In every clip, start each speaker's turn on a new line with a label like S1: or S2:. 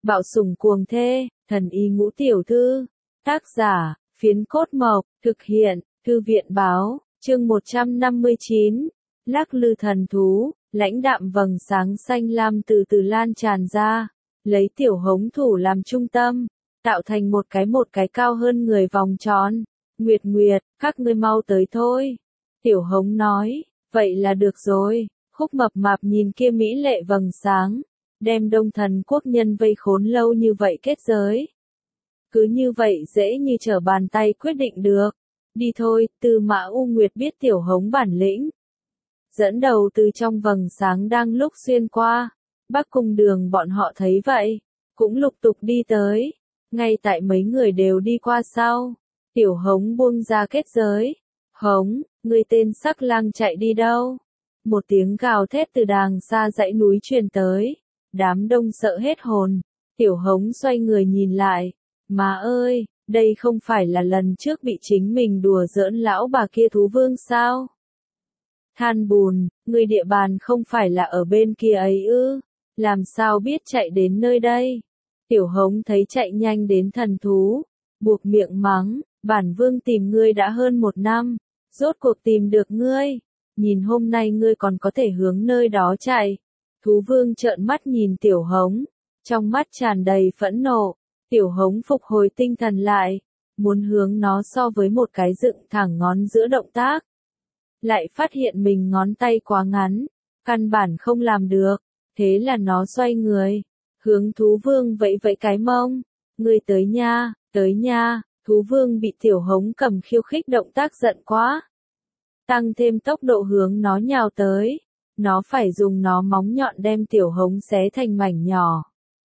S1: Bạo sủng cuồng thê, thần y ngũ tiểu thư. Tác giả, Phiến Cốt Mộc, thực hiện, Thư viện báo, chương 159. Lắc lư thần thú, lãnh đạm vầng sáng xanh lam từ từ lan tràn ra, lấy tiểu hống thủ làm trung tâm, tạo thành một cái cao hơn người vòng tròn. Nguyệt Nguyệt, các ngươi mau tới thôi. Tiểu hống nói, vậy là được rồi. Khúc mập mạp nhìn kia mỹ lệ vầng sáng, đem Đông Thần quốc nhân vây khốn lâu như vậy kết giới. Cứ như vậy dễ như trở bàn tay quyết định được. Đi thôi, Tư Mã U Nguyệt biết tiểu hống bản lĩnh. Dẫn đầu từ trong vầng sáng đang lúc xuyên qua. Bắc Cung Đường bọn họ thấy vậy, cũng lục tục đi tới. Ngay tại mấy người đều đi qua sau, tiểu hống buông ra kết giới. Hống, người tên sắc lang chạy đi đâu? Một tiếng gào thét từ đàng xa dãy núi truyền tới. Đám đông sợ hết hồn. Tiểu hống xoay người nhìn lại. Má ơi, đây không phải là lần trước bị chính mình đùa giỡn lão bà kia thú vương sao? Than bùn, người địa bàn không phải là ở bên kia ấy ư? Làm sao biết chạy đến nơi đây? Tiểu hống thấy chạy nhanh đến thần thú, buộc miệng mắng, bản vương tìm ngươi đã hơn 1 năm, rốt cuộc tìm được ngươi, nhìn hôm nay ngươi còn có thể hướng nơi đó chạy. Thú vương trợn mắt nhìn tiểu hống, trong mắt tràn đầy phẫn nộ. Tiểu hống phục hồi tinh thần lại, muốn hướng nó so với một cái dựng thẳng ngón giữa động tác. Lại phát hiện mình ngón tay quá ngắn, căn bản không làm được, thế là nó xoay người, hướng thú vương vẫy vẫy cái mông. Ngươi tới nha, thú vương bị tiểu hống cầm khiêu khích động tác giận quá. Tăng thêm tốc độ hướng nó nhào tới, nó phải dùng nó móng nhọn đem tiểu hống xé thành mảnh nhỏ.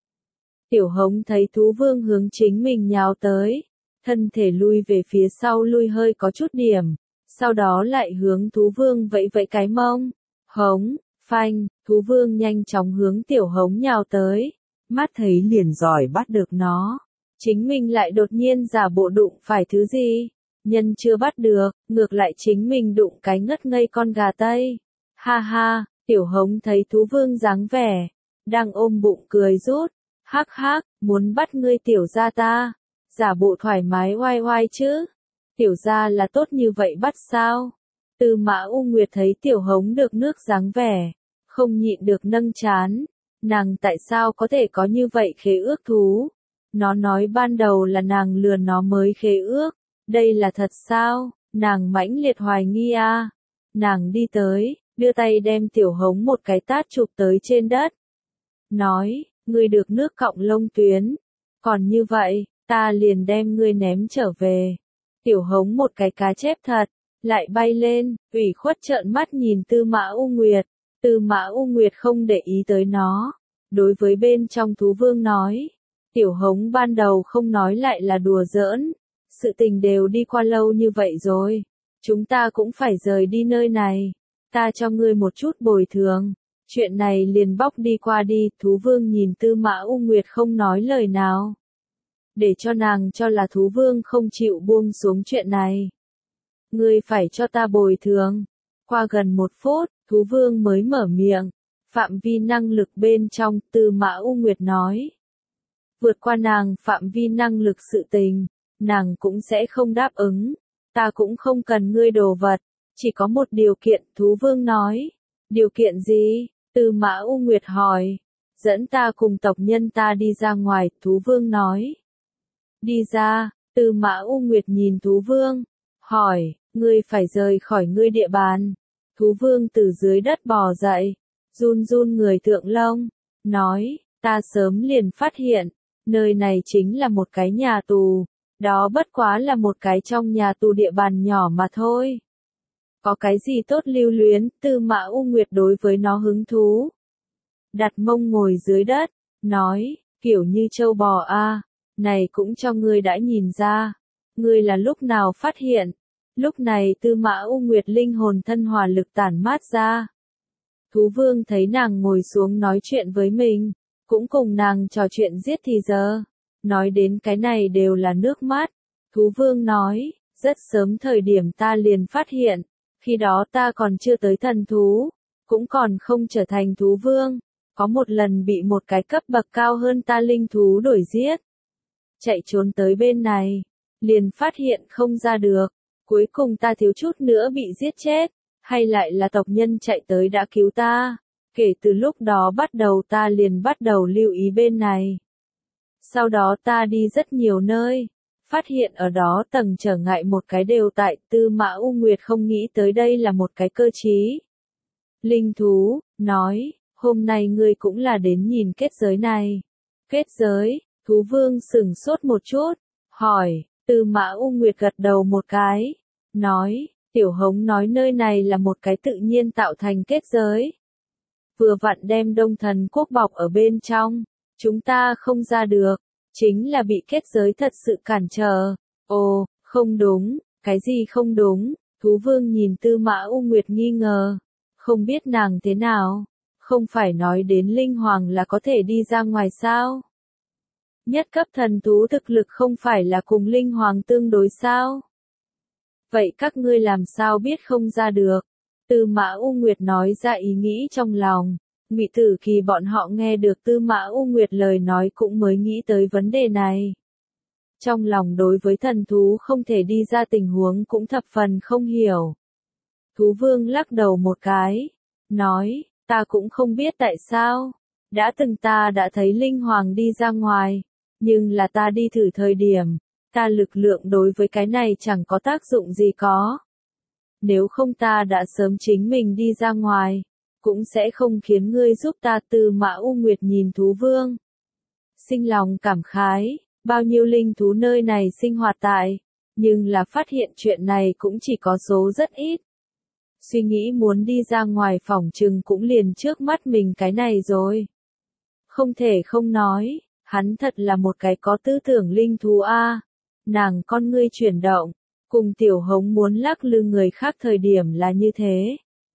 S1: Tiểu hống thấy thú vương hướng chính mình nhào tới, thân thể lui về phía sau lui hơi có chút điểm, sau đó lại hướng thú vương vẫy vẫy cái mông. Hống, phanh, thú vương nhanh chóng hướng tiểu hống nhào tới, mắt thấy liền giỏi bắt được nó. Chính mình lại đột nhiên giả bộ đụng phải thứ gì, nhân chưa bắt được, ngược lại chính mình đụng cái ngất ngây con gà Tây. Ha ha, tiểu hống thấy thú vương dáng vẻ, đang ôm bụng cười rút. Hắc hắc, muốn bắt ngươi tiểu gia ta, giả bộ thoải mái oai oai chứ. Tiểu gia là tốt như vậy bắt sao? Tư Mã U Nguyệt thấy tiểu hống được nước dáng vẻ, không nhịn được nâng trán. Nàng tại sao có thể có như vậy khế ước thú? Nó nói ban đầu là nàng lừa nó mới khế ước, đây là thật sao? Nàng mãnh liệt hoài nghi a. Nàng đi tới, đưa tay đem tiểu hống một cái tát chụp tới trên đất. Nói, ngươi được nước cọng lông tuyến, còn như vậy, ta liền đem ngươi ném trở về. Tiểu hống một cái cá chép thật, lại bay lên, ủy khuất trợn mắt nhìn Tư Mã U Nguyệt. Tư Mã U Nguyệt không để ý tới nó, đối với bên trong thú vương nói, tiểu hống ban đầu không nói lại là đùa giỡn, sự tình đều đi qua lâu như vậy rồi, chúng ta cũng phải rời đi nơi này, ta cho ngươi một chút bồi thường. Chuyện này liền bóc đi qua đi, thú vương nhìn Tư Mã U Nguyệt không nói lời nào. Để cho nàng cho là thú vương không chịu buông xuống chuyện này. Ngươi phải cho ta bồi thường. Qua gần 1 phút, thú vương mới mở miệng. Phạm vi năng lực bên trong, Tư Mã U Nguyệt nói. Vượt qua nàng phạm vi năng lực sự tình, nàng cũng sẽ không đáp ứng. Ta cũng không cần ngươi đồ vật, chỉ có một điều kiện, thú vương nói. Điều kiện gì? Tư Mã U Nguyệt hỏi. Dẫn ta cùng tộc nhân ta đi ra ngoài, thú vương nói. Đi ra, Tư Mã U Nguyệt nhìn thú vương, hỏi, ngươi phải rời khỏi ngươi địa bàn. Thú vương từ dưới đất bò dậy, run run người thượng lông, nói, ta sớm liền phát hiện, nơi này chính là một cái nhà tù, đó bất quá là một cái trong nhà tù địa bàn nhỏ mà thôi. Có cái gì tốt lưu luyến, Tư Mã U Nguyệt đối với nó hứng thú. Đặt mông ngồi dưới đất, nói, kiểu như trâu bò a, này cũng cho ngươi đã nhìn ra. Ngươi là lúc nào phát hiện? Lúc này Tư Mã U Nguyệt linh hồn thân hỏa lực tản mát ra. Thú vương thấy nàng ngồi xuống nói chuyện với mình, cũng cùng nàng trò chuyện giết thì giờ. Nói đến cái này đều là nước mắt. Thú vương nói, rất sớm thời điểm ta liền phát hiện. Khi đó ta còn chưa tới thần thú, cũng còn không trở thành thú vương, Có một lần bị một cái cấp bậc cao hơn ta linh thú đuổi giết. Chạy trốn tới bên này, liền phát hiện không ra được. Cuối cùng ta thiếu chút nữa bị giết chết, hay lại là tộc nhân chạy tới đã cứu ta. Kể từ lúc đó bắt đầu ta liền bắt đầu lưu ý bên này. Sau đó ta đi rất nhiều nơi, phát hiện ở đó tầng trở ngại một cái đều tại. Tư Mã U Nguyệt không nghĩ tới đây là một cái cơ trí. Linh thú, nói, hôm nay ngươi cũng là đến nhìn kết giới này. Kết giới, thú vương sửng sốt một chút, hỏi, Tư Mã U Nguyệt gật đầu một cái, nói, Tiểu Hống nói nơi này là một cái tự nhiên tạo thành kết giới. Vừa vặn đem Đông Thần Quốc bọc ở bên trong, chúng ta không ra được, chính là bị kết giới thật sự cản trở. Ồ, không đúng, cái gì không đúng, thú vương nhìn Tư Mã U Nguyệt nghi ngờ, không biết nàng thế nào, không phải nói đến linh hoàng là có thể đi ra ngoài sao? Nhất cấp thần thú thực lực không phải là cùng linh hoàng tương đối sao? Vậy các ngươi làm sao biết không ra được? Tư Mã U Nguyệt nói ra ý nghĩ trong lòng. Ngụy Tử Kỳ bọn họ nghe được Tư Mã U Nguyệt lời nói cũng mới nghĩ tới vấn đề này. Trong lòng đối với thần thú không thể đi ra tình huống cũng thập phần không hiểu. Thú vương lắc đầu một cái, nói, ta cũng không biết tại sao. Ta đã thấy linh hoàng đi ra ngoài, nhưng là ta đi thử thời điểm, ta lực lượng đối với cái này chẳng có tác dụng gì có. Nếu không ta đã sớm chính mình đi ra ngoài, cũng sẽ không khiến ngươi giúp ta. Tư Mã U Nguyệt nhìn thú vương, sinh lòng cảm khái, bao nhiêu linh thú nơi này sinh hoạt tại, nhưng là phát hiện chuyện này cũng chỉ có số rất ít. Suy nghĩ muốn đi ra ngoài phỏng chừng cũng liền trước mắt mình cái này rồi. Không thể không nói, hắn thật là một cái có tư tưởng linh thú a. Nàng con ngươi chuyển động, cùng Tiểu Hống muốn lắc lư người khác thời điểm là như thế.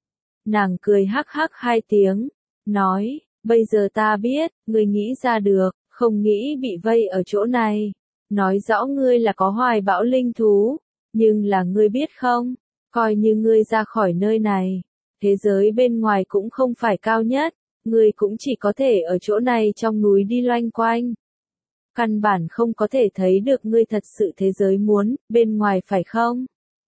S1: Nàng cười hắc hắc hai tiếng, nói, bây giờ ta biết, ngươi nghĩ ra được, không nghĩ bị vây ở chỗ này. Nói rõ ngươi là có hoài bão linh thú, nhưng là ngươi biết không, coi như ngươi ra khỏi nơi này, thế giới bên ngoài cũng không phải cao nhất, ngươi cũng chỉ có thể ở chỗ này trong núi đi loanh quanh. Căn bản không có thể thấy được ngươi thật sự thế giới muốn, bên ngoài phải không?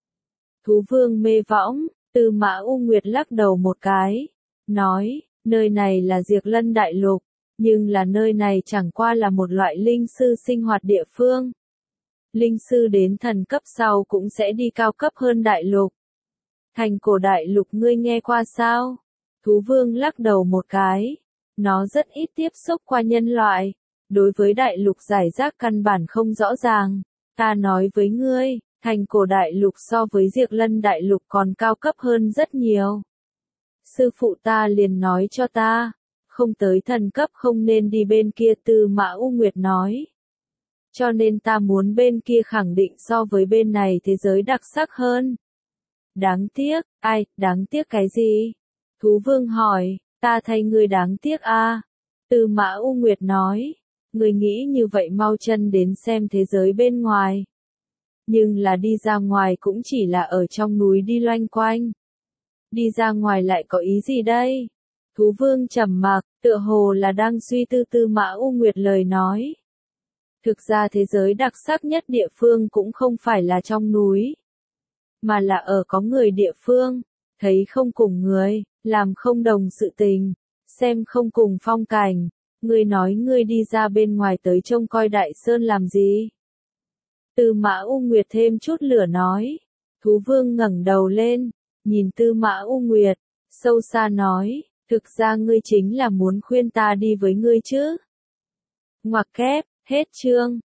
S1: Thú vương mê võng, Tư Mã U Nguyệt lắc đầu một cái, nói, nơi này là Diệt Lân Đại Lục, nhưng là nơi này chẳng qua là một loại linh sư sinh hoạt địa phương. Linh sư đến thần cấp sau cũng sẽ đi cao cấp hơn đại lục. Thành cổ đại lục ngươi nghe qua sao? Thú vương lắc đầu một cái, nó rất ít tiếp xúc qua nhân loại. Đối với đại lục giải rác căn bản không rõ ràng, ta nói với ngươi, thành cổ đại lục so với Diệt Lân Đại Lục còn cao cấp hơn rất nhiều. Sư phụ ta liền nói cho ta, không tới thần cấp không nên đi bên kia. Tư Mã U Nguyệt nói. Cho nên ta muốn bên kia khẳng định so với bên này thế giới đặc sắc hơn. Đáng tiếc, đáng tiếc cái gì? Thú vương hỏi, ta thay ngươi đáng tiếc a. Tư Mã U Nguyệt nói. Người nghĩ như vậy mau chân đến xem thế giới bên ngoài. Nhưng là đi ra ngoài cũng chỉ là ở trong núi đi loanh quanh. Đi ra ngoài lại có ý gì đây? Thú vương trầm mặc, tựa hồ là đang suy tư Tư Mã U Nguyệt lời nói. Thực ra thế giới đặc sắc nhất địa phương cũng không phải là trong núi, mà là ở có người địa phương, thấy không cùng người, làm không đồng sự tình, xem không cùng phong cảnh. Ngươi nói ngươi đi ra bên ngoài tới trông coi Đại Sơn làm gì? Tư Mã U Nguyệt thêm chút lửa nói. Thú vương ngẩng đầu lên, nhìn Tư Mã U Nguyệt, sâu xa nói, thực ra ngươi chính là muốn khuyên ta đi với ngươi chứ? Ngoặc kép, hết chương.